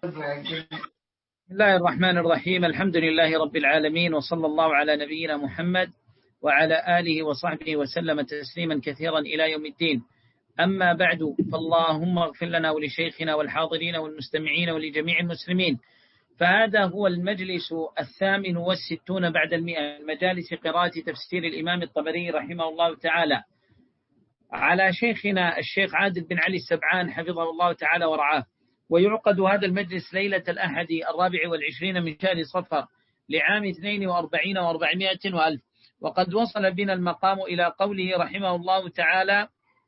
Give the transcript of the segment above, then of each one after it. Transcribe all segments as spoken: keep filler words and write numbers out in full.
بسم الله الرحمن الرحيم. الحمد لله رب العالمين، وصلى الله على نبينا محمد وعلى آله وصحبه وسلم تسليما كثيرا إلى يوم الدين. أما بعد، فاللهم اغفر لنا ولشيخنا والحاضرين والمستمعين ولجميع المسلمين. فهذا هو المجلس الثامن والستون بعد المئة، مجالس قراءة تفسير الإمام الطبري رحمه الله تعالى على شيخنا الشيخ عادل بن علي السبعان حفظه الله تعالى ورعاه. ويعقد هذا المجلس ليلة الأحد الرابع والعشرين من شهر صفر لعام اثنين وأربعين وأربعمائة وألف. وقد وصل بنا المقام إلى قوله رحمه الله تعالى: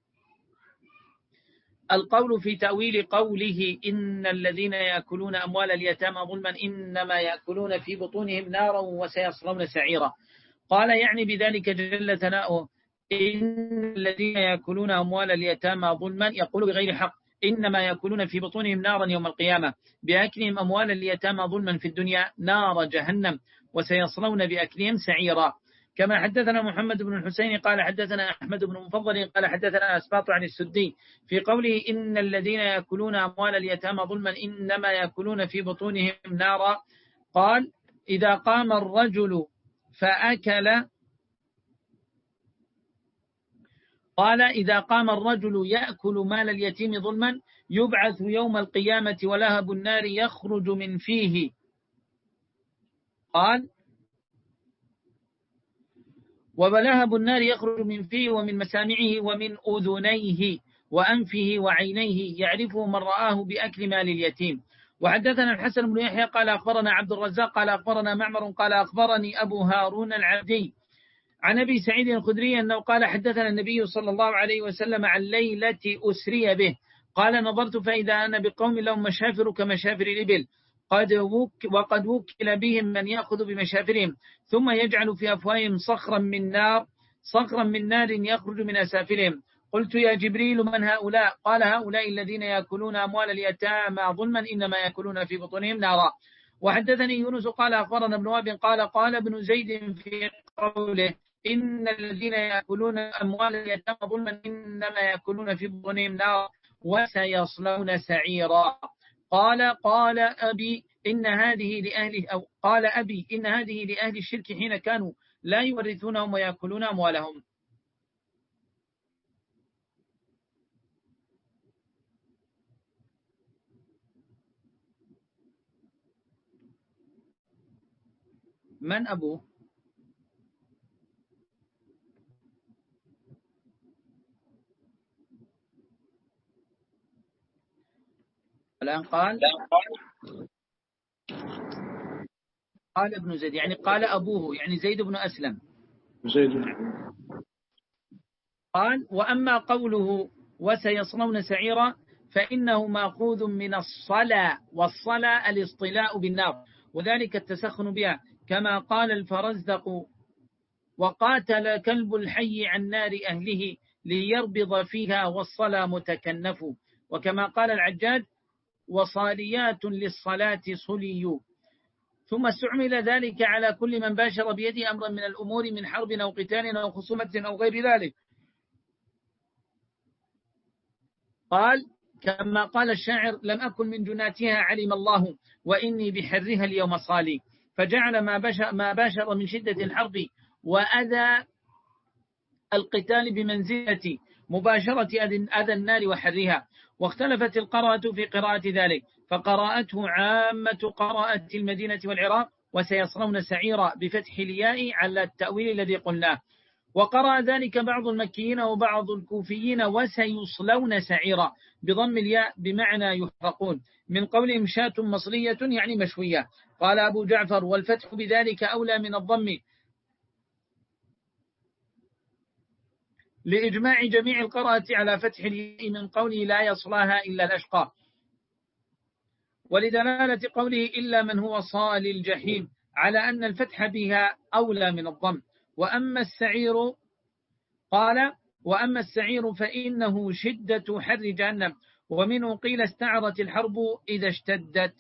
القول في تأويل قوله إن الذين يأكلون أموال اليتامى ظلما إنما يأكلون في بطونهم نارا وسيصلون سعيرا. قال يعني بذلك جل ثناؤه: إن الذين يأكلون أموال اليتامى ظلما، يقول بغير حق، إنما يأكلون في بطونهم نارا يوم القيامة بأكلهم أموال اليتامى ظلما في الدنيا نار جهنم، وسيصلون بأكلهم سعيرا. كما حدثنا محمد بن الحسين قال حدثنا أحمد بن مفضل قال حدثنا أسباط عن السدي في قوله إن الذين يأكلون أموال اليتامى ظلما إنما يأكلون في بطونهم نارا. قال: إذا قام الرجل فأكل قال إذا قام الرجل يأكل مال اليتيم ظلما يبعث يوم القيامة ولهب النار يخرج من فيه. قال: ولهب النار يخرج من فيه ومن مسامعه ومن أذنيه وأنفه وعينيه يعرفه من رآه بأكل مال اليتيم. وحدثنا الحسن بن يحيى قال أخبرنا عبد الرزاق قال أخبرنا معمر قال أخبرني أبو هارون العبدي عن أبي سعيد الخدري أنه قال حدثنا النبي صلى الله عليه وسلم عن ليلة أسري به. قال: نظرت فإذا أنا بقوم لهم مشافر كمشافر الإبل، قد وك وقد وكل بهم من يأخذ بمشافرهم ثم يجعل في أفواههم صخرا من نار صخرا من نار يخرج من أسافلهم. قلت: يا جبريل من هؤلاء؟ قال: هؤلاء الذين يأكلون أموال اليتامى ظلما إنما يأكلون في بطونهم نارا. وحدثني يونس قال أخبرنا ابن وهب قال قال ابن زيد في قوله إن الذين يأكلون أموال اليتامى ظلما إنما يأكلون في بطونهم نارا وسيصلون سعيرا. قال قال أبي إن هذه لأهل أو قال أبي إن هذه لأهل الشرك حين كانوا لا يورثونهم ويأكلون أموالهم. من أبوه؟ الآن قال قال ابن زيد، يعني قال أبوه يعني زيد بن أسلم. زيد. قال: وأما قوله وسيصلون سعيرا فإنه مأخوذ من الصلاة، والصلاة الاصطلاء بالنار وذلك التسخن بها، كما قال الفرزدق: وقاتل كلب الحي عن نار أهله ليربض فيها والصلاة متكنف. وكما قال العجاج: وصاليات للصلاة صليوا. ثم استعمل ذلك على كل من باشر بيده أمرا من الأمور من حرب أو قتال أو خصومة أو غير ذلك. قال: كما قال الشاعر: لم أكن من جناتها علم الله وإني بحرها اليوم صالي. فجعل ما باشر, ما باشر من شدة الحرب وأذى القتال بمنزلة مباشرة أذى النار وحرها. واختلفت القراءة في قراءة ذلك، فقراءته عامة قراءة المدينة والعراق وسيصلون سعيرا بفتح الياء على التأويل الذي قلناه. وقرأ ذلك بعض المكيين وبعض الكوفيين وسيصلون سعيرا بضم الياء بمعنى يحرقون، من قولهم شاة مصرية يعني مشوية. قال أبو جعفر: والفتح بذلك أولى من الضم لإجماع جميع القراءة على فتح الياء من قوله لا يصلاها إلا الأشقى، ولدلالة قوله إلا من هو صال الجحيم على أن الفتح بها أولى من الضم. وأما السعير قال: وأما السعير فإنه شدة حر جهنم، ومنه قيل استعرت الحرب إذا اشتدت،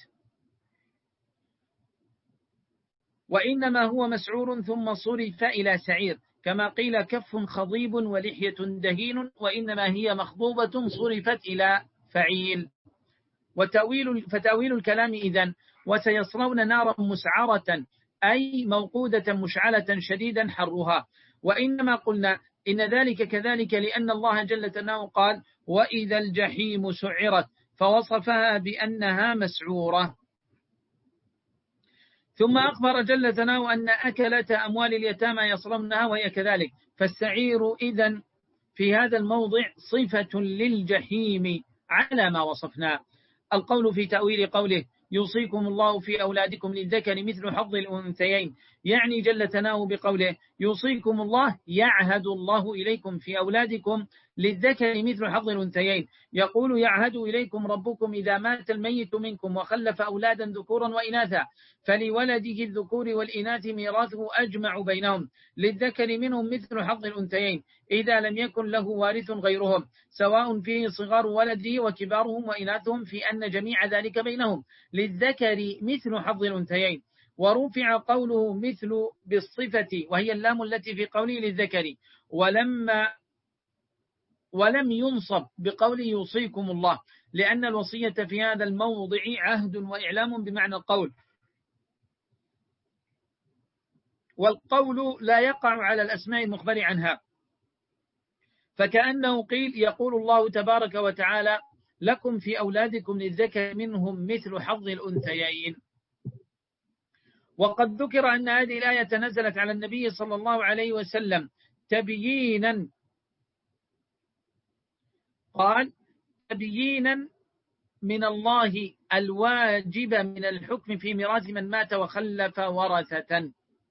وإنما هو مسعور ثم صرف إلى سعير، كما قيل كف خضيب ولحية دهين، وإنما هي مخضوبة صرفت إلى فعيل. وتأويل فتأويل الكلام إذن وسيصلون نارا مسعرة أي موقودة مشعلة شديدا حرها. وإنما قلنا إن ذلك كذلك لأن الله جل جلاله قال وإذا الجحيم سعرت فوصفها بأنها مسعورة. ثم أخبر جل جلاله أن أكلة أموال اليتامى يصلونها وهي كذلك. فالسعير إذن في هذا الموضع صفة للجحيم على ما وصفنا. القول في تأويل قوله يوصيكم الله في أولادكم للذكر مثل حظ الأنثيين، يعني جل ثناؤه بقوله يوصيكم الله يعهد الله إليكم في أولادكم للذكر مثل حظ الأنثيين. يقول يعهد إليكم ربكم إذا مات الميت منكم وخلف أولادا ذكورا وإناثا فلولده الذكور والإناث ميراثه أجمع بينهم للذكر منهم مثل حظ الأنثيين إذا لم يكن له وارث غيرهم سواء فيه صغار ولده وكبارهم وإناثهم في أن جميع ذلك بينهم للذكر مثل حظ الأنثيين. ورفع قوله مثل بالصفة وهي اللام التي في قوله للذكر ولما ولم ينصب بقول يوصيكم الله لأن الوصية في هذا الموضع عهد وإعلام بمعنى القول، والقول لا يقع على الأسماء المخبر عنها، فكأنه قيل يقول الله تبارك وتعالى لكم في أولادكم للذكر منهم مثل حظ الأنثيين. وقد ذكر أن هذه الآية نزلت على النبي صلى الله عليه وسلم تبيينا، قال تبيينا من الله الواجب من الحكم في ميراث من مات وخلف ورثة.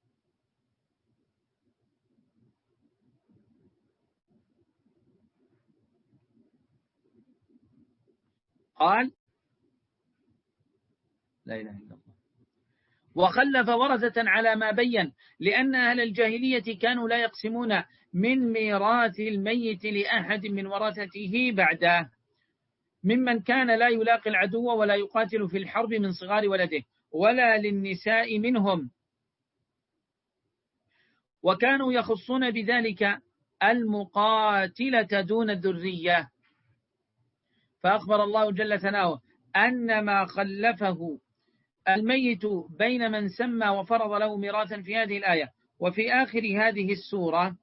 قال لا إله إلا الله وخلف ورثة على ما بين لأن أهل الجاهلية كانوا لا يقسمون من ميراث الميت لأحد من ورثته بعده ممن كان لا يلاقي العدو ولا يقاتل في الحرب من صغار ولده ولا للنساء منهم، وكانوا يخصون بذلك المقاتلة دون الذرية. فأخبر الله جل ثناؤه أن ما خلفه الميت بين من سمى وفرض له ميراثا في هذه الآية وفي آخر هذه السورة،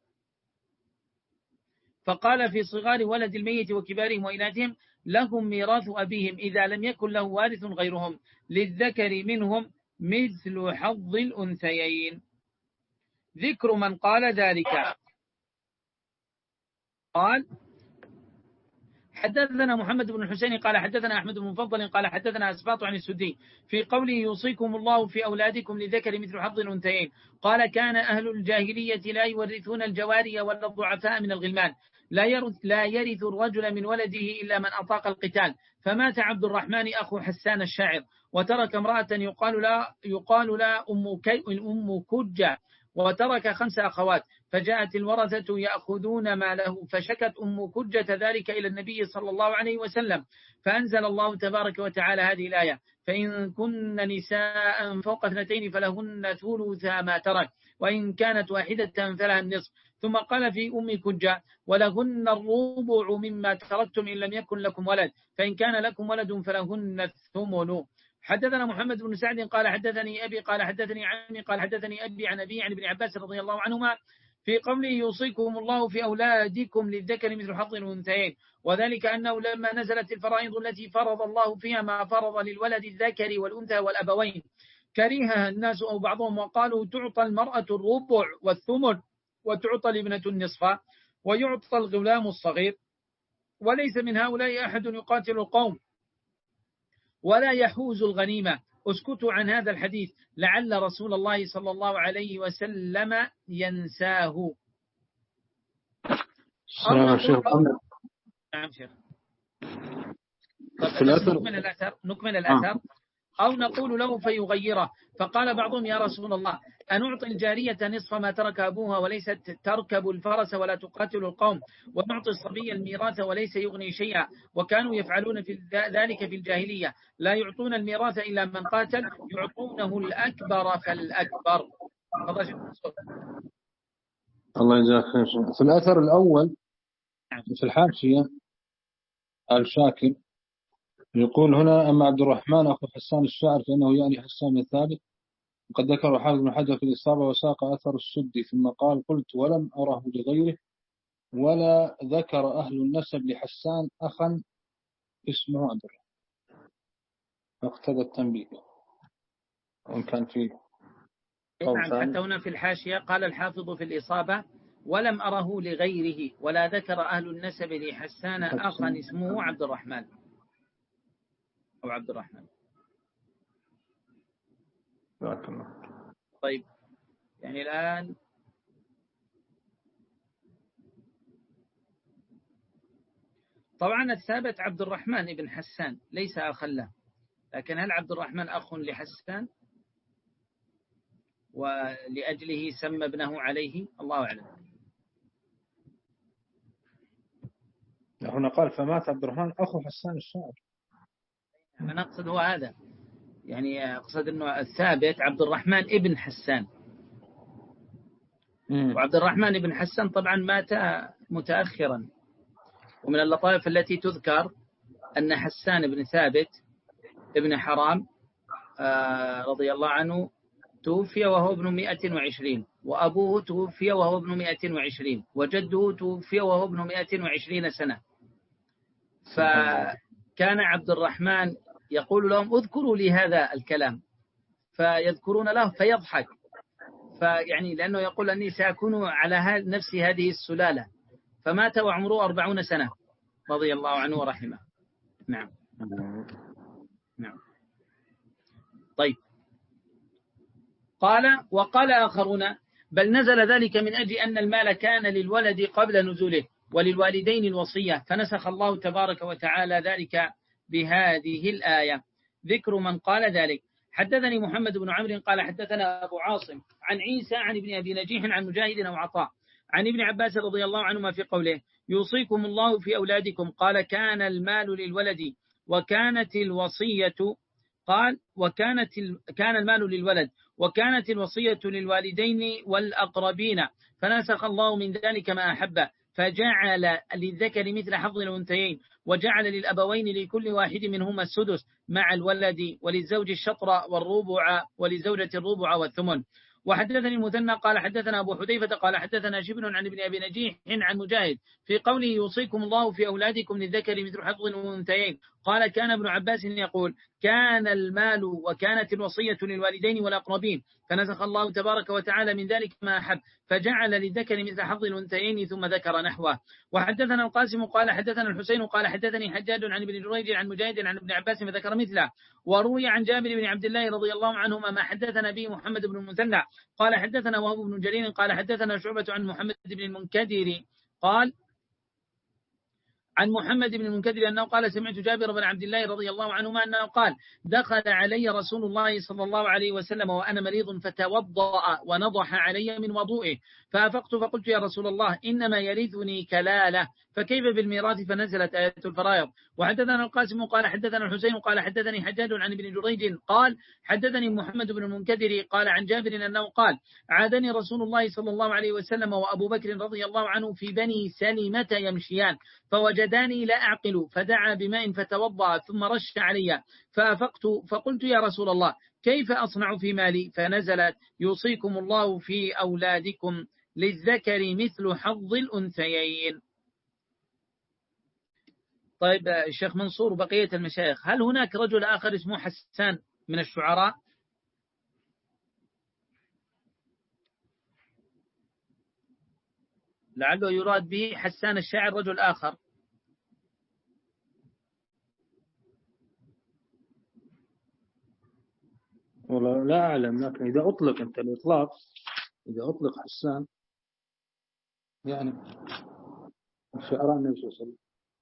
فقال في صغار ولد الميت وكبارهم وإناثهم لهم ميراث أبيهم إذا لم يكن له وارث غيرهم للذكر منهم مثل حظ الأنثيين. ذكر من قال ذلك. قال حدثنا محمد بن الحسين قال حدثنا أحمد بن مفضل قال حدثنا أسباط عن السدي في قوله يوصيكم الله في أولادكم لذكر مثل حظ الأنثيين. قال كان أهل الجاهلية لا يورثون الجواري ولا الضعفاء من الغلمان، لا يرث, لا يرث الرجل من ولده إلا من أطاق القتال. فمات عبد الرحمن أخو حسان الشاعر وترك امرأة يقال لا, يقال لا أم, كي أم كجة وترك خمس أخوات، فجاءت الورثة يأخذون ما له، فشكت أم كجة ذلك إلى النبي صلى الله عليه وسلم، فأنزل الله تبارك وتعالى هذه الآية فإن كن نساء فوق اثنتين فلهن ثلث ما ترك وإن كانت واحدة فلها النصف. ثم قال في أم كجة ولهن الربع مما تركتم إن لم يكن لكم ولد فإن كان لكم ولد فلهن الثمن. حدثنا محمد بن سعد قال حدثني أبي قال حدثني عمي قال حدثني أبي عن أبي عن ابن عباس رضي الله عنهما في قوله يوصيكم الله في أولادكم للذكر مثل حظ الأنثيين، وذلك أنه لما نزلت الفرائض التي فرض الله فيها ما فرض للولد الذكر والأنثى والأبوين كرهها الناس أو بعضهم وقالوا تعطى المرأة الربع والثمن وتعطى الابنة النصف ويعطى الغلام الصغير، وليس من هؤلاء أحد يقاتل القوم ولا يحوز الغنيمة. اسكتوا عن هذا الحديث لعل رسول الله صلى الله عليه وسلم ينساه. نعم شيخ. نعم شيخ. نكمل الأثر نكمل الأثر أو نقول له فيغيره. فقال بعضهم يا رسول الله أنعطي الجارية نصف ما ترك أبوها وليست تركب الفرس ولا تقاتل القوم، ونعطي الصبي الميراث وليس يغني شيئا، وكانوا يفعلون في ذلك في الجاهلية، لا يعطون الميراث إلا من قاتل يعطونه الأكبر فالأكبر. الله يجزاك خير. في الأثر الأول في الحاشية الشاكر يقول هنا أما عبد الرحمن أخو حسان الشاعر فإنه يعني حسان بن ثابت، وقد ذكر حافظ بن حجر في الإصابة وساق أثر السدي، ثم قال قلت ولم أره لغيره، ولا ذكر أهل النسب لحسان أخا اسمه عبد الرحمن، فاقتضى التنبيه وإن كان فيه قول نعم، ثاني. حتى هنا في الحاشية قال الحافظ في الإصابة ولم أره لغيره، ولا ذكر أهل النسب لحسان أخا اسمه عبد الرحمن أو عبد الرحمن. طيب، يعني الآن طبعا الثابت عبد الرحمن بن حسان ليس أخا له، لكن هل عبد الرحمن أخ لحسان ولأجله سمى ابنه عليه؟ الله أعلم. هنا قال فمات عبد الرحمن أخو حسان الشاعر. أنا أقصد هو هذا، يعني أقصد أنه الثابت عبد الرحمن ابن حسان، مم. وعبد الرحمن بن حسان طبعا مات متأخرا. ومن اللطائف التي تذكر أن حسان بن ثابت ابن حرام رضي الله عنه توفي وهو ابن مئة وعشرين، وأبوه توفي وهو ابن مئة وعشرين، وجده توفي وهو ابن مئة وعشرين سنة. فكان عبد الرحمن يقول لهم اذكروا لي هذا الكلام، فيذكرون له فيضحك، فيعني لأنه يقول أني سأكون على نفس هذه السلالة. فمات وعمره أربعون سنة رضي الله عنه ورحمه. نعم نعم. طيب، قال وقال آخرون بل نزل ذلك من أجل أن المال كان للولد قبل نزوله وللوالدين الوصية، فنسخ الله تبارك وتعالى ذلك بهذه الآية. ذكر من قال ذلك. حدثني محمد بن عمرو قال حدثنا أبو عاصم عن عيسى عن ابن أبي نجيح عن مجاهد أو عطاء عن ابن عباس رضي الله عنهما في قوله يوصيكم الله في أولادكم، قال كان المال للولد وكانت الوصية قال وكانت ال... كان المال للولد وكانت الوصية للوالدين والأقربين، فنسخ الله من ذلك ما أحب، فجعل للذكر مثل حظ الأنثيين، وجعل للأبوين لكل واحد منهما السدس مع الولد، وللزوج الشطر والربع، وللزوجة الربع والثمن. وحدثني المثنى قال حدثنا أبو حذيفة قال حدثنا شبل عن ابن أبي نجيح عن مجاهد في قوله يوصيكم الله في أولادكم للذكر مثل حظ الأنثيين، قال كان ابن عباس يقول كان المال وكانت الوصية للوالدين والأقربين، فنسخ الله تبارك وتعالى من ذلك ما أحب، فجعل للذكر مثل حظ الأنثيين ثم ذكر نحوه. وحدثنا القاسم قال حدثنا الحسين قال حدثني حجاج عن ابن جريج عن مجاهد عن ابن عباس فذكر مثله. وروي عن جابر بن عبد الله رضي الله عنهما ما حدثنا به محمد بن المثنى قال حدثنا وهب بن جرير قال حدثنا شعبة عن محمد بن المنكدر قال عن محمد بن المنكدر أنه قال سمعت جابر بن عبد الله رضي الله عنهما أنه قال دخل علي رسول الله صلى الله عليه وسلم وأنا مريض فتوضأ ونضح علي من وضوئه، فأفقت فقلت يا رسول الله إنما يرثني كلالة، فكيف بالميراث؟ فنزلت آية الفرائض. وحدثنا القاسم قال حدثنا الحسين قال حدثني حجاج عن ابن جريج قال حدثني محمد بن المنكدر قال عن جابر أنه قال عادني رسول الله صلى الله عليه وسلم وأبو بكر رضي الله عنه في بني سلمة يمشيان، فوجداني لا أعقل، فدعا بماء فتوضأ ثم رش علي، فأفقت فقلت يا رسول الله كيف أصنع في مالي؟ فنزلت يوصيكم الله في أولادكم للذكر مثل حظ الأنثيين. طيب الشيخ منصور وبقية المشايخ، هل هناك رجل آخر اسمه حسان من الشعراء؟ لعله يراد به حسان الشاعر رجل آخر. والله لا أعلم، لكن إذا أطلق أنت الإطلاق، إذا أطلق حسان يعني شعراء النبي صلى الله عليه وسلم.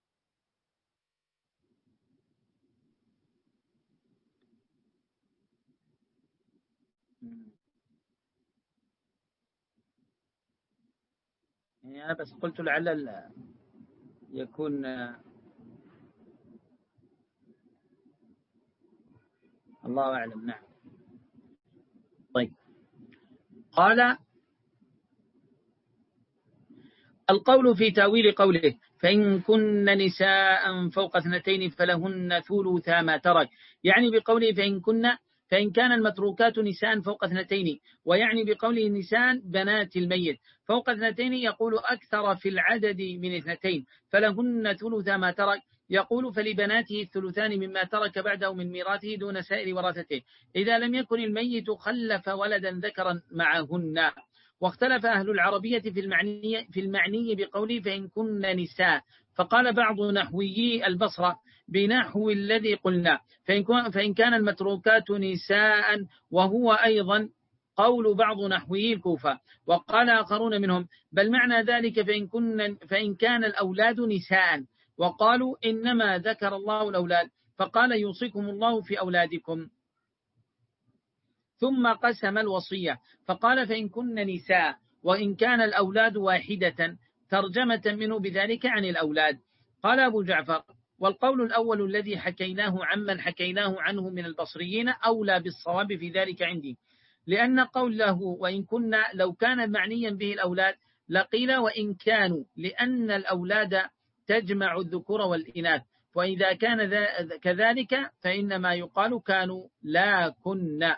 يعني أنا بس قلت لعل يكون الله أعلم. نعم. طيب، قال القول في تأويل قوله فإن كن نساء فوق اثنتين فلهن ثلث ما ترك، يعني بقوله فإن كن فإن كان المتروكات نساء فوق اثنتين، ويعني بقوله نساء بنات الميت فوق اثنتين يقول أكثر في العدد من اثنتين فلهن ثلث ما ترك، يقول فلبناته الثلثان مما ترك بعده من ميراثه دون سائر ورثته إذا لم يكن الميت خلف ولدا ذكرا معهن. واختلف أهل العربية في المعني, في المعني بقوله فإن كن نساء، فقال بعض نحويي البصرة بنحو الذي قلنا فإن, فإن كان المتروكات نساء، وهو أيضا قول بعض نحويي الكوفة. وقال آخرون منهم بل معنى ذلك فإن, كن فإن كان الأولاد نساء، وقالوا إنما ذكر الله الأولاد فقال يوصيكم الله في أولادكم، ثم قسم الوصية فقال فإن كن نساء وإن كان الأولاد واحدة، ترجمة منه بذلك عن الأولاد. قال أبو جعفر والقول الأول الذي حكيناه عمن حكيناه عنه من البصريين أولى بالصواب في ذلك عندي، لأن قوله وإن كنا لو كان معنيا به الأولاد لقيل وإن كانوا، لأن الأولاد تجمع الذكور والإناث، وإذا كان كذلك فإنما يقال كانوا لا كنا.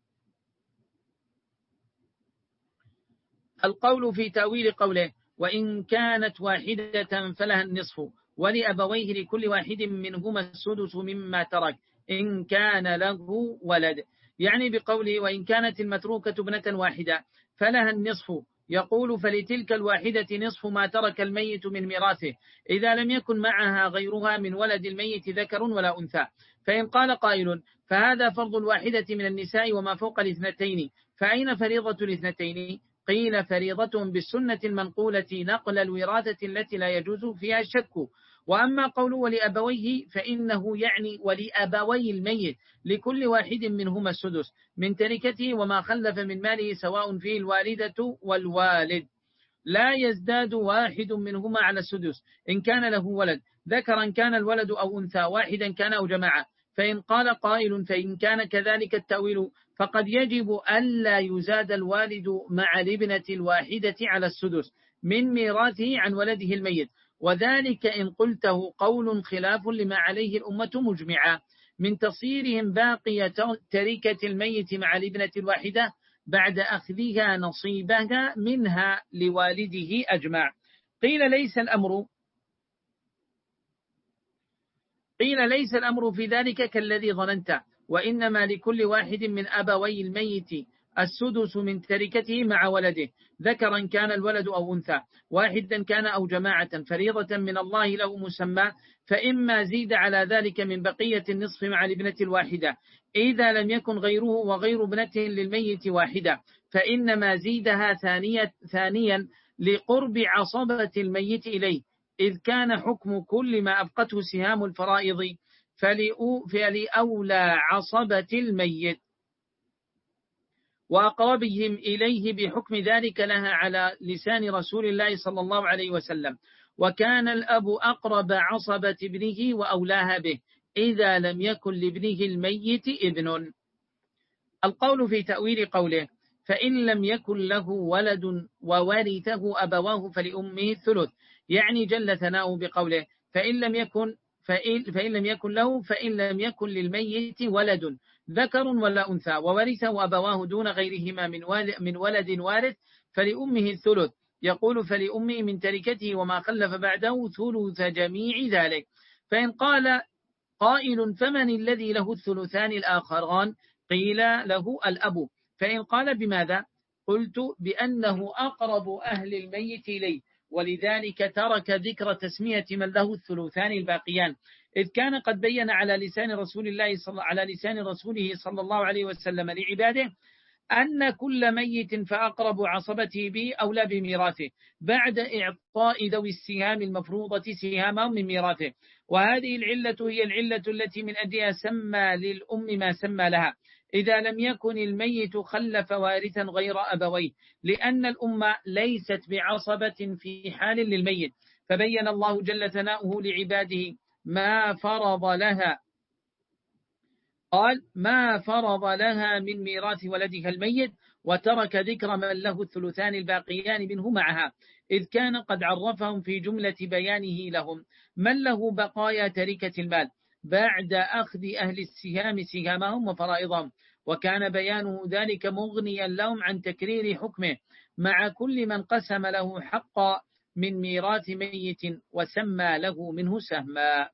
القول في تأويل قوله وإن كانت واحدة فلها النصف ولأبويه لكل واحد منهما السدس مما ترك إن كان له ولد، يعني بقوله وإن كانت المتروكة ابنة واحدة فلها النصف، يقول فلتلك الواحدة نصف ما ترك الميت من ميراثه إذا لم يكن معها غيرها من ولد الميت ذكر ولا أنثى. فإن قال قائل فهذا فرض الواحدة من النساء وما فوق الاثنتين، فأين فريضة الاثنتين؟ قيل فريضتهم بالسنة المنقولة نقل الوراثة التي لا يجوز فيها الشك. وأما قوله ولأبويه فإنه يعني ولأبوي الميت لكل واحد منهما السدس من تركته وما خلف من ماله سواء فيه الوالدة والوالد، لا يزداد واحد منهما على السدس إن كان له ولد ذكرا كان الولد أو أنثى واحدا كان أو جماعة. فإن قال قائل فإن كان كذلك التأويل فقد يجب ألا يزاد الوالد مع الابنة الواحدة على السدس من ميراثه عن ولده الميت، وذلك إن قلته قول خلاف لما عليه الأمة مجمعة من تصيرهم باقية تركة الميت مع الابنة الواحدة بعد أخذها نصيبها منها لوالده أجمع. قيل ليس الأمر قيل ليس الأمر في ذلك كالذي ظننت، وإنما لكل واحد من أبوي الميت السدس من تركته مع ولده ذكرا كان الولد أو أنثى واحدا كان أو جماعة فريضة من الله له مسمى، فإما زيد على ذلك من بقية النصف مع الابنة الواحدة إذا لم يكن غيره وغير ابنة للميت واحدة، فإنما زيدها ثانية ثانيا لقرب عصبة الميت إليه، إذ كان حكم كل ما أبقته سهام الفرائض فلأولى عصبة الميت وأقربهم إليه بحكم ذلك لها على لسان رسول الله صلى الله عليه وسلم، وكان الأب أقرب عصبة ابنه وأولاها به إذا لم يكن لابنه الميت ابن. القول في تأويل قوله فإن لم يكن له ولد وورثه أبواه فلأمه الثلث، يعني جل ثناؤه بقوله فإن لم يكن فإن, فإن لم يكن له فإن لم يكن للميت ولد ذكر ولا أنثى وورثه أبواه دون غيرهما من ولد وارث فلأمه الثلث، يقول فلأمه من تركته وما خلف بعده ثلث جميع ذلك. فإن قال قائل فمن الذي له الثلثان الآخران؟ قيل له الأب. فإن قال بماذا؟ قلت بأنه أقرب أهل الميت إليه، ولذلك ترك ذكر تسمية من له الثلثان الباقيان، إذ كان قد بين على لسان رسول الله صلى على لسان رسوله صلى الله عليه وسلم لعباده أن كل ميت فأقرب عصبته به أولى بميراثه بعد إعطاء ذوي السهام المفروضة سهامهم من ميراثه، وهذه العلة هي العلة التي من أجلها سمى للأم ما سمى لها إذا لم يكن الميت خلف وارثا غير أبويه، لأن الأم ليست بعصبة في حال للميت، فبين الله جل ثناؤه لعباده ما فرض لها قال ما فرض لها من ميراث ولدها الميت، وترك ذكر من له الثلثان الباقيان منه معها، إذ كان قد عرفهم في جملة بيانه لهم من له بقايا تركة المال بعد أخذ أهل السهام سهامهم وفرائضهم، وكان بيانه ذلك مغنيا لهم عن تكرير حكمه مع كل من قسم له حقا من ميراث ميت وسمى له منه سهما.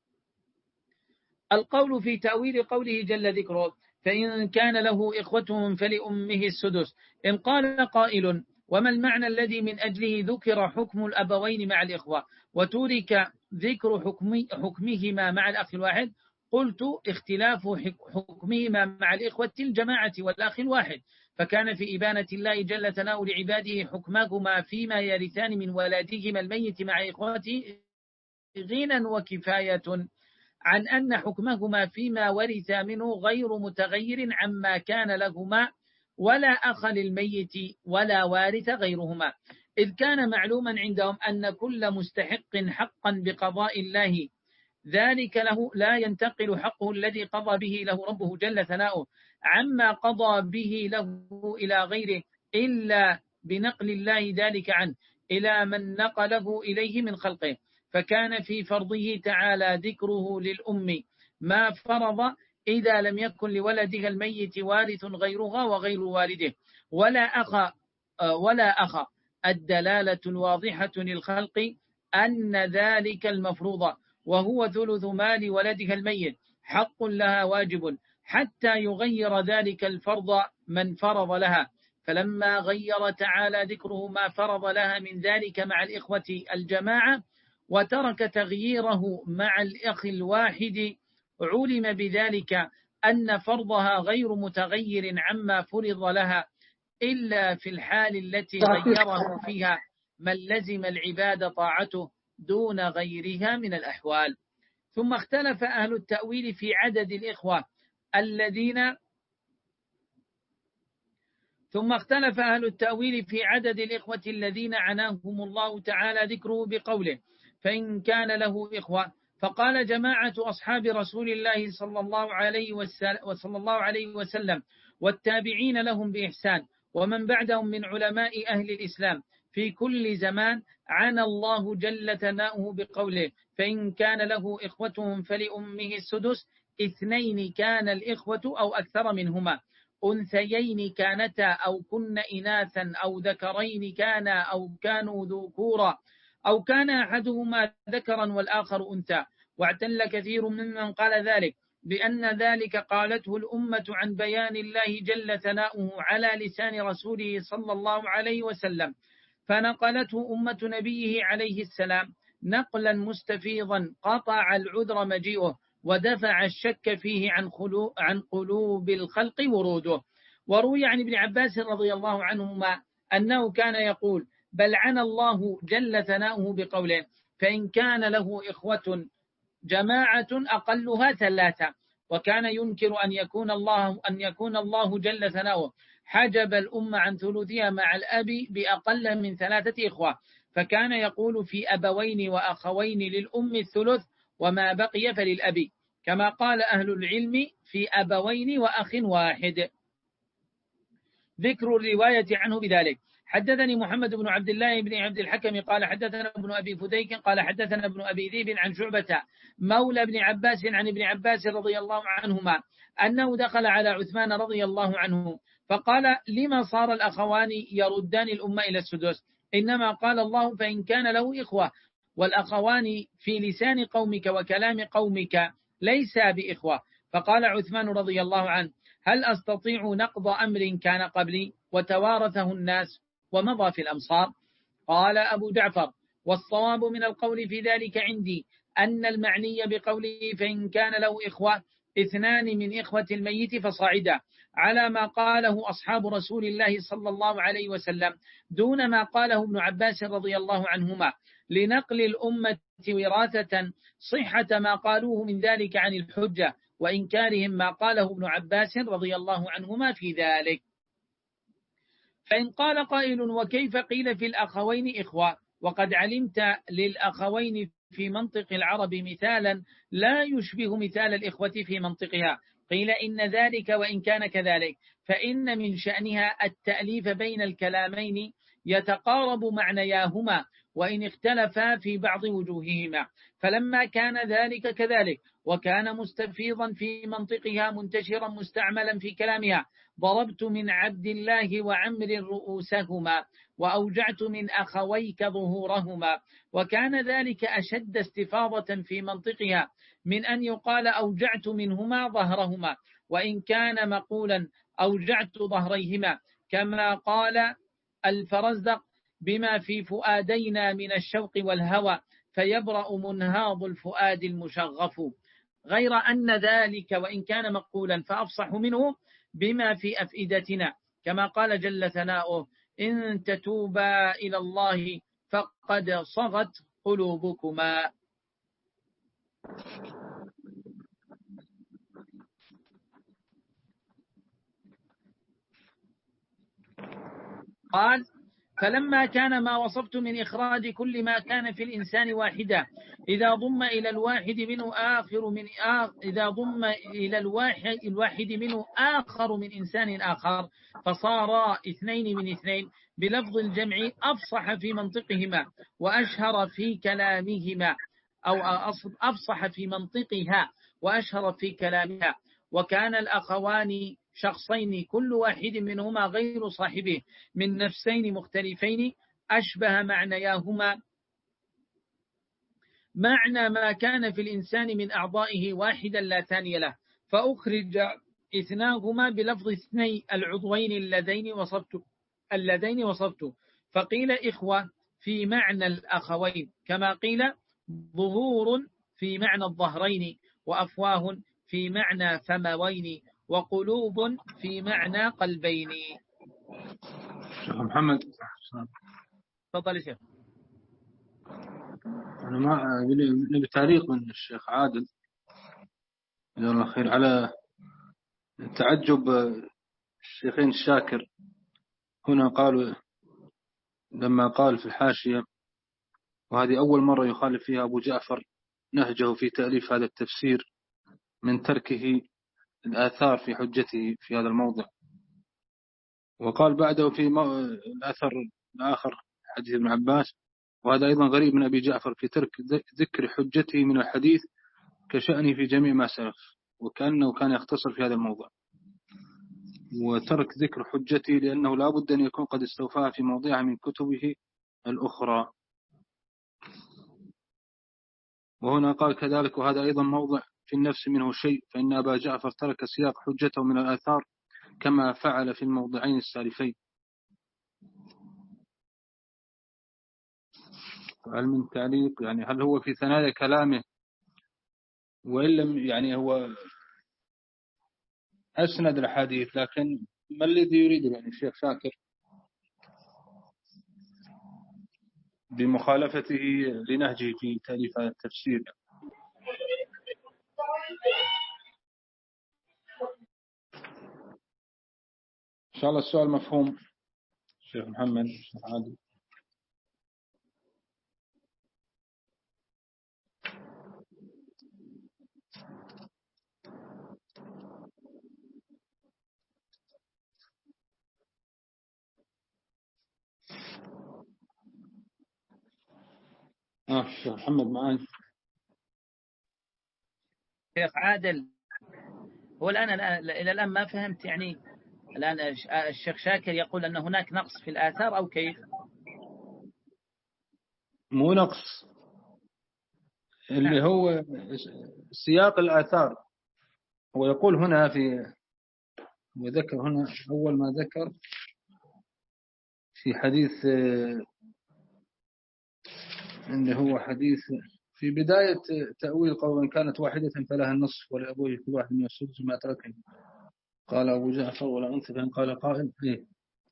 القول في تأويل قوله جل ذكره فإن كان له إخوة فلأمه السدس. إن قال قائل وما المعنى الذي من أجله ذكر حكم الأبوين مع الإخوة وترك ذكر حكم حكمهما مع الأخ الواحد؟ قلت اختلاف حكمهما مع الإخوة الجماعة والأخ الواحد، فكان في إبانة الله جل ثناؤه لعباده حكمهما فيما يرثان من ولادهما الميت مع إخوته غنى وكفاية عن أن حكمهما فيما ورث منه غير متغير عما كان لهما ولا أخ للميت ولا وارث غيرهما، إذ كان معلوما عندهم أن كل مستحق حقا بقضاء الله ذلك له لا ينتقل حقه الذي قضى به له ربه جل ثناؤه عما قضى به له إلى غيره إلا بنقل الله ذلك عنه إلى من نقله إليه من خلقه، فكان في فرضه تعالى ذكره للأم ما فرض إذا لم يكن لولدها الميت وارث غيرها وغير والده ولا أخ ولا أخ الدلالة الواضحة للخلق أن ذلك المفروض وهو ثلث مال ولدها الميت حق لها واجب حتى يغير ذلك الفرض من فرض لها، فلما غير تعالى ذكره ما فرض لها من ذلك مع الإخوة الجماعة وترك تغييره مع الأخ الواحد علم بذلك أن فرضها غير متغير عما فرض لها إلا في الحال التي غيره فيها من لزم العباد طاعته دون غيرها من الأحوال. ثم اختلف أهل التأويل في عدد الإخوة الذين ثم اختلف أهل التأويل في عدد الإخوة الذين عناهم الله تعالى ذكره بقوله فإن كان له إخوة، فقال جماعة أصحاب رسول الله صلى الله عليه وسلم, وصلى الله عليه وسلم والتابعين لهم بإحسان ومن بعدهم من علماء أهل الإسلام في كل زمان عنا الله جل ثناؤه بقوله فإن كان له إخوة فلأمه السدس، اثنين كان الإخوة أو أكثر منهما، أنثيين كانتا أو كن إناثا أو ذكرين كانا أو كانوا ذكورا أو كان أحدهما ذكرا والآخر أنثى. واعتل كثير ممن قال ذلك بأن ذلك قالته الأمة عن بيان الله جل ثناؤه على لسان رسوله صلى الله عليه وسلم، فنقلته أمة نبيه عليه السلام نقلا مستفيضا قطع العذر مجيئه ودفع الشك فيه عن, عن قلوب الخلق وروده. وروي عن ابن عباس رضي الله عنهما أنه كان يقول بل عن الله جل ثناؤه بقوله فإن كان له إخوة جماعة أقلها ثلاثة، وكان ينكر أن يكون الله أن يكون الله جل ثناؤه حجب الأمة عن ثلثها مع الأب بأقل من ثلاثة إخوة، فكان يقول في أبوين وأخوين للأم الثلث وما بقي فللأب، كما قال أهل العلم في أبوين وأخ واحد. ذكر الرواية عنه بذلك. حدثني محمد بن عبد الله بن عبد الحكم قال حدثنا ابن أبي فديك قال حدثنا ابن أبي ذئب عن شعبة مولى ابن عباس عن ابن عباس رضي الله عنهما أنه دخل على عثمان رضي الله عنه فقال لما صار الأخوان يردان الأمة إلى السدس؟ إنما قال الله فإن كان له إخوة، والأخوان في لسان قومك وكلام قومك ليس بإخوة. فقال عثمان رضي الله عنه هل أستطيع نقض أمر كان قبلي وتوارثه الناس ومضى في الأمصار؟ قال أبو جعفر والصواب من القول في ذلك عندي أن المعني بقوله فإن كان له إخوة اثنان من إخوة الميت فصاعدا، على ما قاله أصحاب رسول الله صلى الله عليه وسلم دون ما قاله ابن عباس رضي الله عنهما، لنقل الأمة وراثة صحة ما قالوه من ذلك عن الحجة وإنكارهم ما قاله ابن عباس رضي الله عنهما في ذلك. فإن قال قائل وكيف قيل في الأخوين إخوة وقد علمت للأخوين في منطق العرب مثالا لا يشبه مثال الإخوة في منطقها؟ قيل إن ذلك وإن كان كذلك فإن من شأنها التأليف بين الكلامين يتقارب معنياهما وإن اختلفا في بعض وجوههما، فلما كان ذلك كذلك وكان مستفيضا في منطقها منتشرا مستعملا في كلامها ضربت من عبد الله وعمر رؤوسهما وأوجعت من أخويك ظهورهما، وكان ذلك أشد استفاضة في منطقها من أن يقال أوجعت منهما ظهرهما، وإن كان مقولا أوجعت ظهريهما كما قال الفرزدق بما في فؤادينا من الشوق والهوى فيبرأ منهاض الفؤاد المشغف، غير أن ذلك وإن كان مقولا فأفصح منه بما في أفئدتنا كما قال جل ثناؤه إن تتوبا إلى الله فقد صغت قلوبكما. قال فلما كان ما وصفت من إخراج كل ما كان في الإنسان واحدة إذا ضم إلى الواحد منه آخر من آخر إذا ضم إلى الواحد الواحد منه آخر من إنسان آخر فصار اثنين من اثنين بلفظ الجمع أفصح في منطقهما وأشهر في كلامهما أو أفصح في منطقها وأشهر في كلامها، وكان الأخوان شخصين كل واحد منهما غير صاحبه من نفسين مختلفين أشبه معنياهما معنى ما كان في الإنسان من أعضائه واحدا لا ثاني له، فأخرج اثناهما بلفظ اثني العضوين اللذين وصفت اللذين وصفت فقيل إخوة في معنى الأخوين كما قيل ظهور في معنى الظهرين وأفواه في معنى فموين وقلوب في معنى قلبين. شيخ محمد تفضل يا شيخ. أنا ما نبي تعليق من الشيخ عادل جزاه الله خير على تعجب الشيخين الشاكر هنا. قالوا لما قال في الحاشية وهذه أول مرة يخالف فيها أبو جعفر نهجه في تأليف هذا التفسير من تركه الآثار في حجته في هذا الموضع، وقال بعده في الأثر الآخر حديث ابن عباس وهذا أيضا غريب من أبي جعفر في ترك ذكر حجته من الحديث كشأنه في جميع ما سلف، وكأنه كان يختصر في هذا الموضع وترك ذكر حجته لأنه لا بد أن يكون قد استوفاها في موضعها من كتبه الأخرى. وهنا قال كذلك وهذا أيضا موضع في النفس منه شيء فإن أبا جعفر ترك سياق حجته من الآثار كما فعل في الموضعين السالفين. هل من تعليق يعني هل هو في ثنايا كلامه وإن لم يعني هو أسند الحديث، لكن ما الذي يريده يعني الشيخ شاكر بمخالفته لنهجه في تأليف التفسير؟ إن شاء الله السؤال مفهوم شيخ محمد عادل. آه شيخ محمد معاي. شيخ عادل هو الآن إلى الآن ما فهمت يعني الآن الشيخ شاكر يقول أن هناك نقص في الآثار أو كيف؟ مو نقص اللي هو سياق الآثار. هو يقول هنا في وذكر هنا أول ما ذكر في حديث إنه هو حديث في بداية تأويل قول إن كانت واحدة فلها النصف ولأبوه كل واحد من السدس ما تركه قال أبو جعفر ولا أنثى فإن قال قائل إيه؟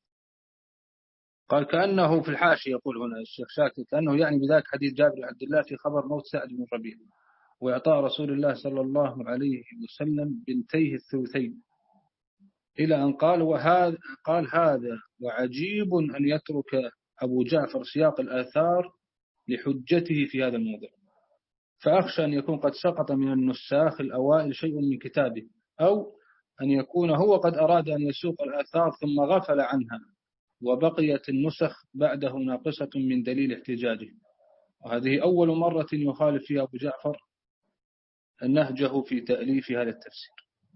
قال كأنه في الحاشية يقول هنا الشيخ شاكر كأنه يعني بذاك حديث جابر بن عبد الله في خبر موت سعد بن ربيع وإعطاء رسول الله صلى الله عليه وسلم بنتيه الثلثين إلى أن قال وهذا قال هذا وعجيب أن يترك أبو جعفر سياق الآثار لحجته في هذا الموضوع، فأخشى أن يكون قد سقط من النساخ الأوائل شيء من كتابه أو أن يكون هو قد أراد أن يسوق الآثار ثم غفل عنها وبقيت النسخ بعده ناقصة من دليل احتجاجه. وهذه أول مرة يخالف فيها أبو جعفر نهجه في تأليف هذا التفسير.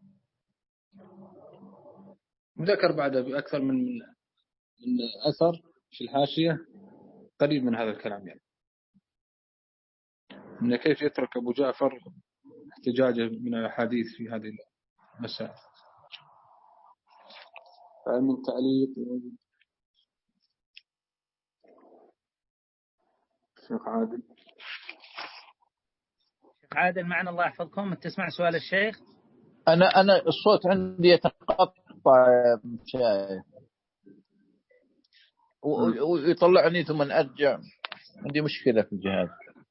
ذكر بعد بأكثر من من أثر في الحاشية قريب من هذا الكلام، يعني من كيف يترك أبو جعفر احتجاجه من الأحاديث في هذه المسائل. من تعليق الشيخ عادل. شيخ عادل معنا الله يحفظكم، تسمع سؤال الشيخ؟ أنا أنا الصوت عندي يتقطع شوية ويطلعني ثم أرجع، عندي مشكلة في الجهاز.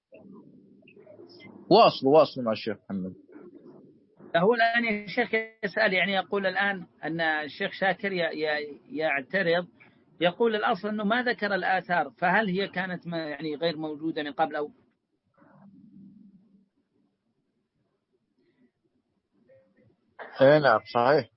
واصل واصل مع الشيخ محمد. هو الآن يا شيخ يسأل، يعني يقول الآن أن الشيخ شاكر يعترض، يقول الأصل أنه ما ذكر الآثار، فهل هي كانت يعني غير موجودة من قبل أو اي نعم صحيح.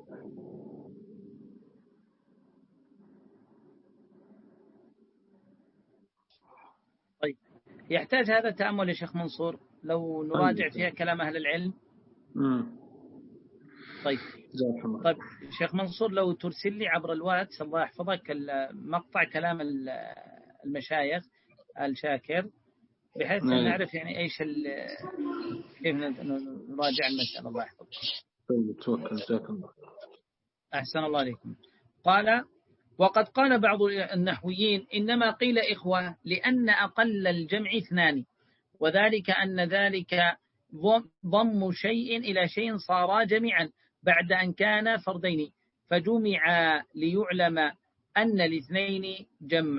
طيب يحتاج هذا التأمل يا شيخ منصور لو نراجع فيها كلام أهل العلم. مم. طيب طيب شيخ منصور لو ترسل لي عبر الواتس الله يحفظك مقطع كلام المشايخ الشاكر بحيث أن نعرف يعني إيش كيف نراجع المسألة. الله يحفظك. طيب توكل جزاك الله. أحسن الله عليكم. قال وقد قال بعض النحويين إنما قيل إخوة لأن أقل الجمع اثنان، وذلك أن ذلك ضم شيء إلى شيء صار جميعا بعد أن كان فردين، فجمع ليعلم أن الاثنين جمع.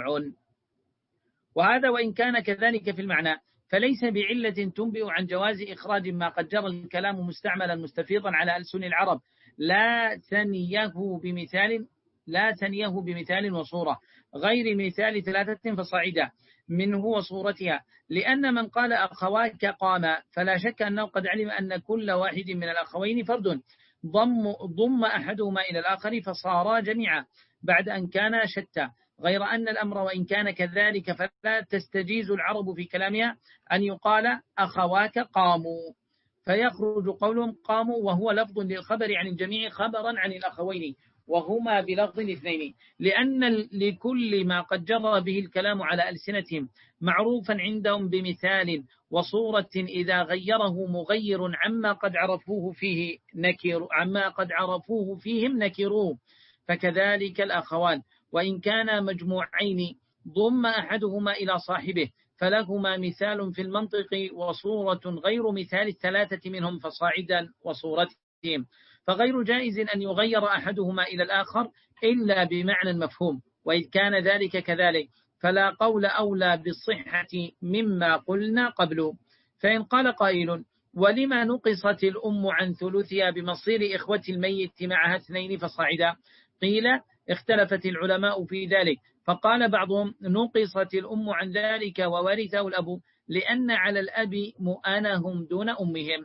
وهذا وإن كان كذلك في المعنى فليس بعلة تنبئ عن جواز إخراج ما قد جرى الكلام مستعملا مستفيضا على ألسن العرب، لا ثنيه بمثال لا ثنيه بمثال وصورة غير مثال ثلاثة فصاعدا منه وصورتها، لأن من قال أخواك قام فلا شك أنه قد علم أن كل واحد من الأخوين فرد ضم, ضم أحدهما إلى الآخر فصارا جميعا بعد أن كان شتى، غير أن الأمر وإن كان كذلك فلا تستجيز العرب في كلامها أن يقال أخواك قاموا، فيخرج قولهم قاموا وهو لفظ للخبر عن الجميع خبرا عن الأخوين وهما بلفظ الاثنين، لأن لكل ما قد جرى به الكلام على ألسنتهم معروفا عندهم بمثال وصورة إذا غيره مغير عما قد عرفوه فيه نكر عما قد عرفوه فيهم نكروه، فكذلك الأخوان وإن كانا مجموعين ضم أحدهما إلى صاحبه فلهما مثال في المنطق وصورة غير مثال الثلاثة منهم فصاعدا وصورتهم، فغير جائز أن يغير أحدهما إلى الآخر إلا بمعنى مفهوم، وإذ كان ذلك كذلك فلا قول أولى بالصحة مما قلنا قبل. فإن قال قائل ولما نقصت الأم عن ثلثها بمصير إخوة الميت معها اثنين فصاعدا؟ قيل اختلفت العلماء في ذلك، فقال بعضهم نقصت الأم عن ذلك وورثه الأب لأن على الأب مؤانهم دون أمهم.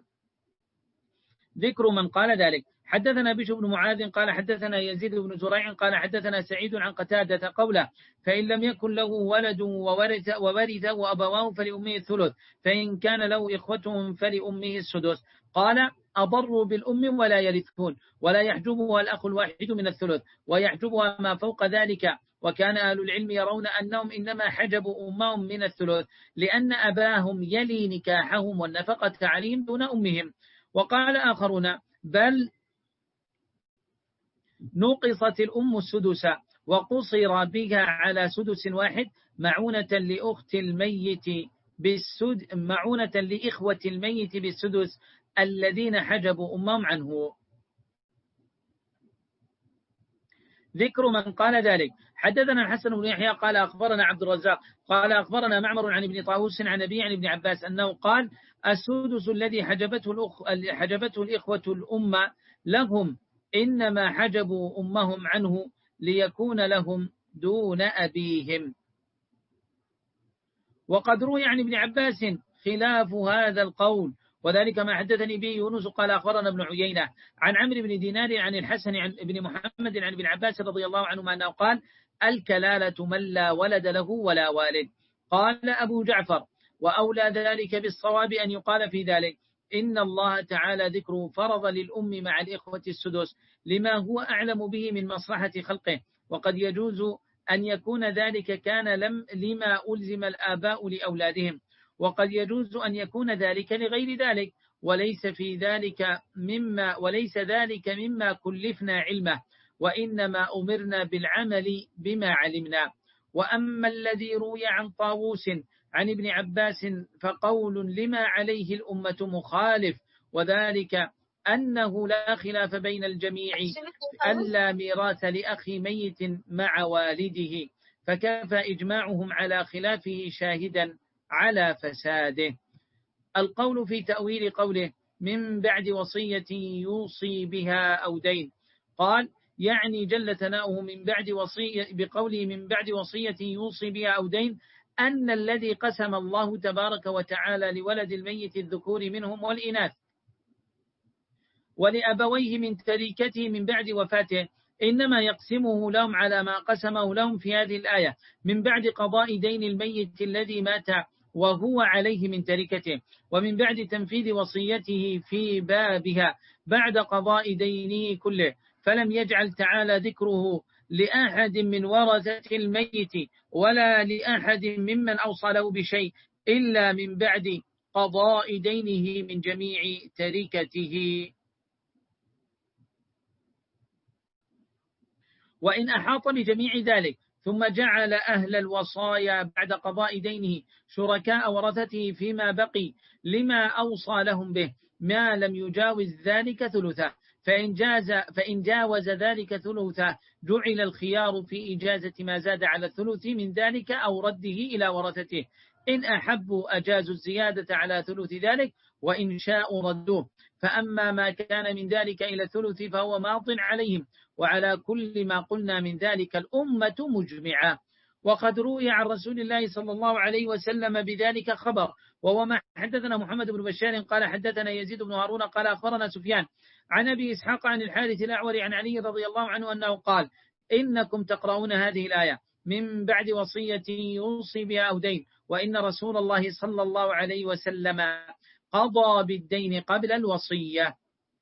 ذكر من قال ذلك. حدثنا بشر بن معاذ قال حدثنا يزيد بن زريع قال حدثنا سعيد عن قتادة قوله فإن لم يكن له ولد وورث وورثه وأبواه فلأمه الثلث، فإن كان له إخوتهم فلأمه السدس. قال أضروا بالأم ولا يرثون ولا يحجبها الأخ الواحد من الثلث ويحجبها ما فوق ذلك، وكان أهل العلم يرون أنهم إنما حجبوا أمهم من الثلث لأن أباهم يلي نكاحهم والنفقة عليهم دون أمهم. وقال آخرون بل نقصت الأم السدس وقصر بها على سدس واحد معونة لأخت الميت بالسد معونة لإخوة الميت بالسدس الذين حجبوا أمهم عنه. ذكر من قال ذلك. حدثنا الحسن بن يحيى قال أخبرنا عبد الرزاق قال أخبرنا معمر عن ابن طاووس عن أبي عن ابن عباس أنه قال السدس الذي حجبته, الأخ... حجبته الإخوة الأمة لهم إنما حجبوا أمهم عنه ليكون لهم دون أبيهم. وقد روي عن ابن عباس خلاف هذا القول وذلك ما حدثني به يونس قال أخبرنا ابن عيينة عن عمرو بن دينار عن الحسن عن ابن محمد عن ابن عباس رضي الله عنهما أنه قال الكلالة من لا ولد له ولا والد. قال أبو جعفر وأولى ذلك بالصواب أن يقال في ذلك إن الله تعالى ذكره فرض للأم مع الإخوة السدس لما هو أعلم به من مصلحة خلقه، وقد يجوز أن يكون ذلك كان لم لما ألزم الآباء لأولادهم، وقد يجوز أن يكون ذلك لغير ذلك، وليس في ذلك مما وليس ذلك مما كلفنا علمه، وإنما أمرنا بالعمل بما علمنا. وأما الذي روي عن طاووس عن ابن عباس فقول لما عليه الأمة مخالف، وذلك أنه لا خلاف بين الجميع ألا ميراث لأخي ميت مع والده، فكفى إجماعهم على خلافه شاهدا على فساده. القول في تأويل قوله من بعد وصية يوصي بها أو دين، قال يعني جل ثناؤه من بعد وصية بقوله من بعد وصية يوصي بها أو دين أن الذي قسم الله تبارك وتعالى لولد الميت الذكور منهم والإناث ولأبويه من تركته من بعد وفاته إنما يقسمه لهم على ما قسمه لهم في هذه الآية من بعد قضاء دين الميت الذي مات وهو عليه من تركته، ومن بعد تنفيذ وصيته في بابها بعد قضاء دينه كله، فلم يجعل تعالى ذكره لأحد من ورثة الميت ولا لأحد ممن أوصى له بشيء إلا من بعد قضاء دينه من جميع تركته. وإن أحاط بجميع ذلك ثم جعل أهل الوصايا بعد قضاء دينه شركاء ورثته فيما بقي لما أوصى لهم به ما لم يجاوز ذلك ثلثه، فإن, جاز فإن جاوز ذلك ثلثه جعل الخيار في إجازة ما زاد على الثلث من ذلك أو رده إلى ورثته، إن أحبوا أجازوا الزيادة على ثلث ذلك وإن شاءوا ردوه، فأما ما كان من ذلك إلى الثلث فهو ماض عليهم، وعلى كل ما قلنا من ذلك الأمة مجمعة. وقد روي عن رسول الله صلى الله عليه وسلم بذلك خبر، وهو ما حدثنا محمد بن بشار قال حدثنا يزيد بن هارون قال أخبرنا سفيان عن أبي إسحاق عن الحارث الأعور عن علي رضي الله عنه أنه قال إنكم تقرؤون هذه الآية من بعد وصية يوصي بها أو دين، وإن رسول الله صلى الله عليه وسلم قضى بالدين قبل الوصية.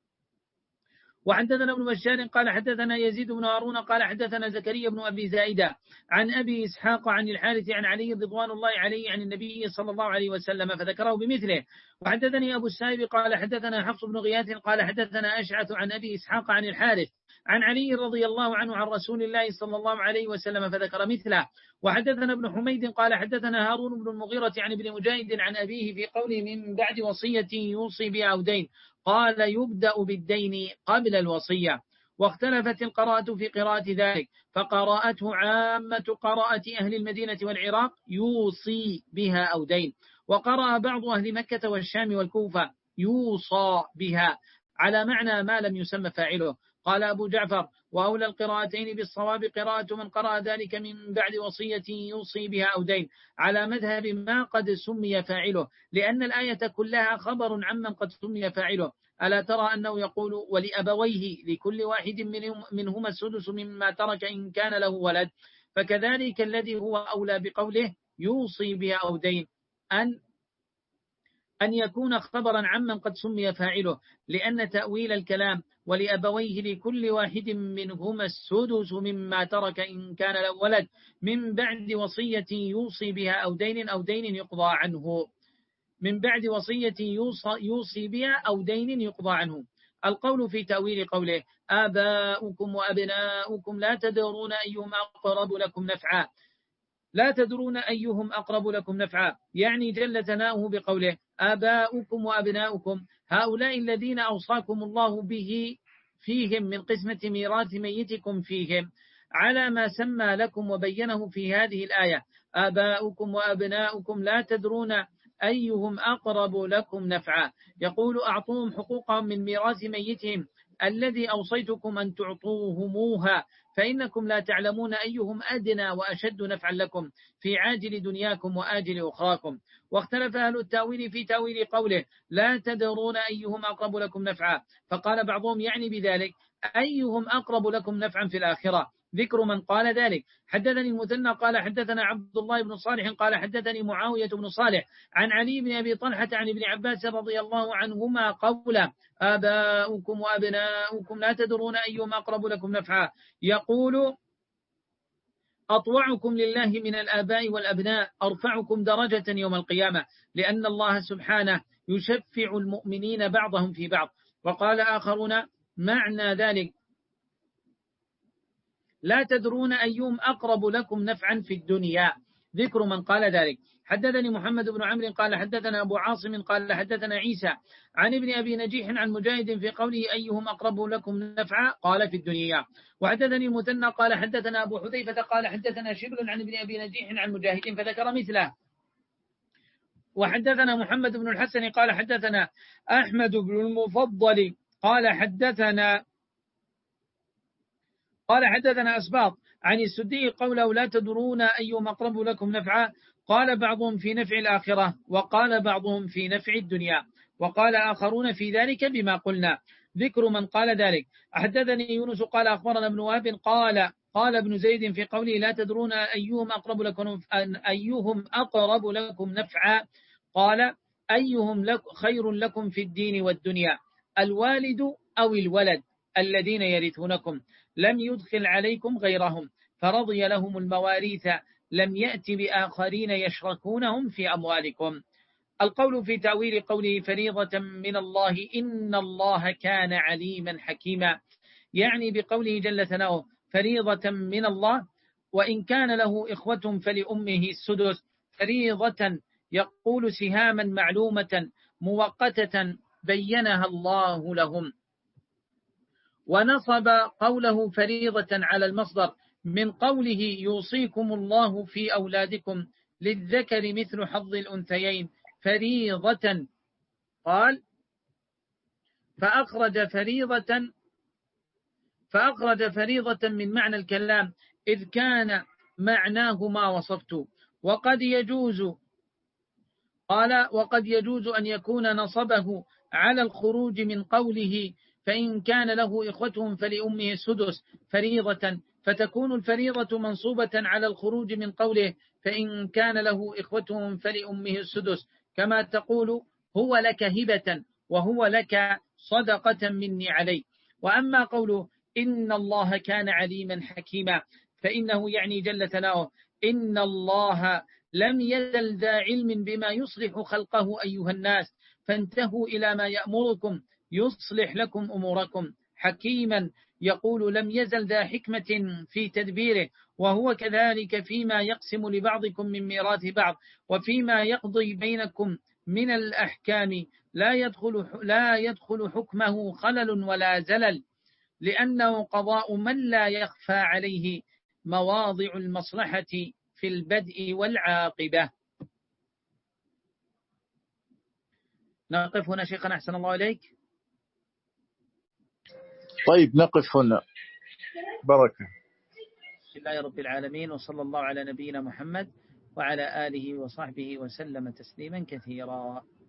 وحدثنا ابن بشار قال حدثنا يزيد بن هارون قال حدثنا زكريا بن أبي زائدة عن أبي إسحاق عن الحارث عن علي رضوان الله عليه عن النبي صلى الله عليه وسلم فذكره بمثله. وحدثني أبو السائب قال حدثنا حفص بن غياث قال حدثنا أشعث عن أبي إسحاق عن الحارث عن علي رضي الله عنه عن رسول الله صلى الله عليه وسلم فذكر مثله. وحدثنا ابن حميد قال حدثنا هارون بن المغيرة عن ابن مجاهد عن أبيه في قوله من بعد وصية يوصي بها أو دين، قال يبدأ بالدين قبل الوصية. واختلفت القراءة في قراءة ذلك، فقراءته عامة قراءة أهل المدينة والعراق يوصي بها أو دين، وقرأ بعض أهل مكة والشام والكوفة يوصى بها على معنى ما لم يسمى فاعله. قال أبو جعفر وأولى القراءتين بالصواب قراءة من قرأ ذلك من بعد وصية يوصي بها أو دين على مذهب ما قد سمي فاعله، لأن الآية كلها خبر عمن قد سمي فاعله. ألا ترى أنه يقول ولأبويه لكل واحد منهما السدس مما ترك إن كان له ولد، فكذلك الذي هو أولى بقوله يوصي بها أو دين أن أن يكون خبرا عمن قد سمي فاعله، لأن تأويل الكلام ولأبويه لكل واحد منهما السدس مما ترك إن كان له ولد من بعد وصية يوصي بها أو دين أو دين يقضى عنه من بعد وصية يوصي بها أو دين يقضى عنه. القول في تأويل قوله آباؤكم وأبناؤكم لا تدرون أيهم أقرب لكم نفعا لا تدرون أيهم أقرب لكم نفعا يعني جل ثناؤه بقوله آباؤكم وأبناؤكم هؤلاء الذين أوصاكم الله به فيهم من قسمة ميراث ميتكم فيهم على ما سمى لكم وبينه في هذه الآية. آباؤكم وأبناؤكم لا تدرون أيهم أقرب لكم نفعا، يقول أعطوهم حقوقهم من ميراث ميتهم الذي أوصيتكم أن تعطوهموها، فإنكم لا تعلمون أيهم أدنى وأشد نفعا لكم في عاجل دنياكم وآجل أخراكم. واختلف أهل التاويل في تاويل قوله لا تدرون أيهم أقرب لكم نفعا، فقال بعضهم يعني بذلك أيهم أقرب لكم نفعا في الآخرة، ذكر من قال ذلك. حدثني المثنى قال حدثنا عبد الله بن صالح قال حدثني معاوية بن صالح عن علي بن أبي طلحة عن ابن عباس رضي الله عنهما قولا آباؤكم وأبناؤكم لا تدرون أيهم أقرب لكم نفعا، يقول أطوعكم لله من الآباء والأبناء أرفعكم درجة يوم القيامة، لأن الله سبحانه يشفع المؤمنين بعضهم في بعض. وقال آخرون معنى ذلك لا تدرون أيهم أقرب لكم نفعا في الدنيا، ذكر من قال ذلك. حدثني محمد بن عمرو قال حدثنا أبو عاصم قال حدثنا عيسى عن ابن أبي نجيح عن مجاهد في قوله أيهم أقرب لكم نفعا قال في الدنيا. وحدثني المثنى قال حدثنا أبو حذيفة قال حدثنا شبل عن ابن أبي نجيح عن مجاهد فذكر مثله. وحدثنا محمد بن الحسن قال حدثنا أحمد بن المفضل قال حدثنا قال حدثنا أسباط عن السدي قوله لا تدرون أيهم أقرب لكم نفعا، قال بعضهم في نفع الآخرة وقال بعضهم في نفع الدنيا، وقال آخرون في ذلك بما قلنا، ذكر من قال ذلك. حدثني يونس قال أخبرنا ابن وهب قال قال ابن زيد في قوله لا تدرون أيهم أقرب لكم أيهم أقرب لكم نفعا، قال أيهم لك خير لكم في الدين والدنيا، الوالد أو الولد الذين يرثونكم لم يدخل عليكم غيرهم فرضي لهم المواريث لم يأت بآخرين يشركونهم في أموالكم. القول في تأويل قوله فريضة من الله إن الله كان عليما حكيما، يعني بقوله جل ثناؤه فريضة من الله، وإن كان له إخوة فلأمه السدس، فريضة يقول سهاما معلومة مؤقتة بينها الله لهم. ونصب قوله فريضة على المصدر من قوله يوصيكم الله في أولادكم للذكر مثل حظ الأنثيين فريضة، قال فأخرج فريضة فأخرج فريضة من معنى الكلام إذ كان معناه ما وصفت. وقد يجوز قال وقد يجوز أن يكون نصبه على الخروج من قوله فإن كان له إخوة فلأمه السدس فريضة، فتكون الفريضة منصوبة على الخروج من قوله فإن كان له إخوة فلأمه السدس، كما تقول هو لك هبة وهو لك صدقة مني علي. وأما قوله إن الله كان عليما حكيما فإنه يعني جل ثناؤه إن الله لم يزل ذا علم بما يصلح خلقه أيها الناس فانتهوا إلى ما يأمركم يصلح لكم أموركم، حكيما يقول لم يزل ذا حكمة في تدبيره، وهو كذلك فيما يقسم لبعضكم من ميراث بعض وفيما يقضي بينكم من الأحكام لا يدخل, لا يدخل حكمه خلل ولا زلل، لأنه قضاء من لا يخفى عليه مواضع المصلحة في البدء والعاقبة. نقف هنا شيخنا أحسن الله إليك. طيب نقف هنا، بركة. بسم الله رب العالمين، وصلى الله على نبينا محمد وعلى آله وصحبه وسلم تسليما كثيرا.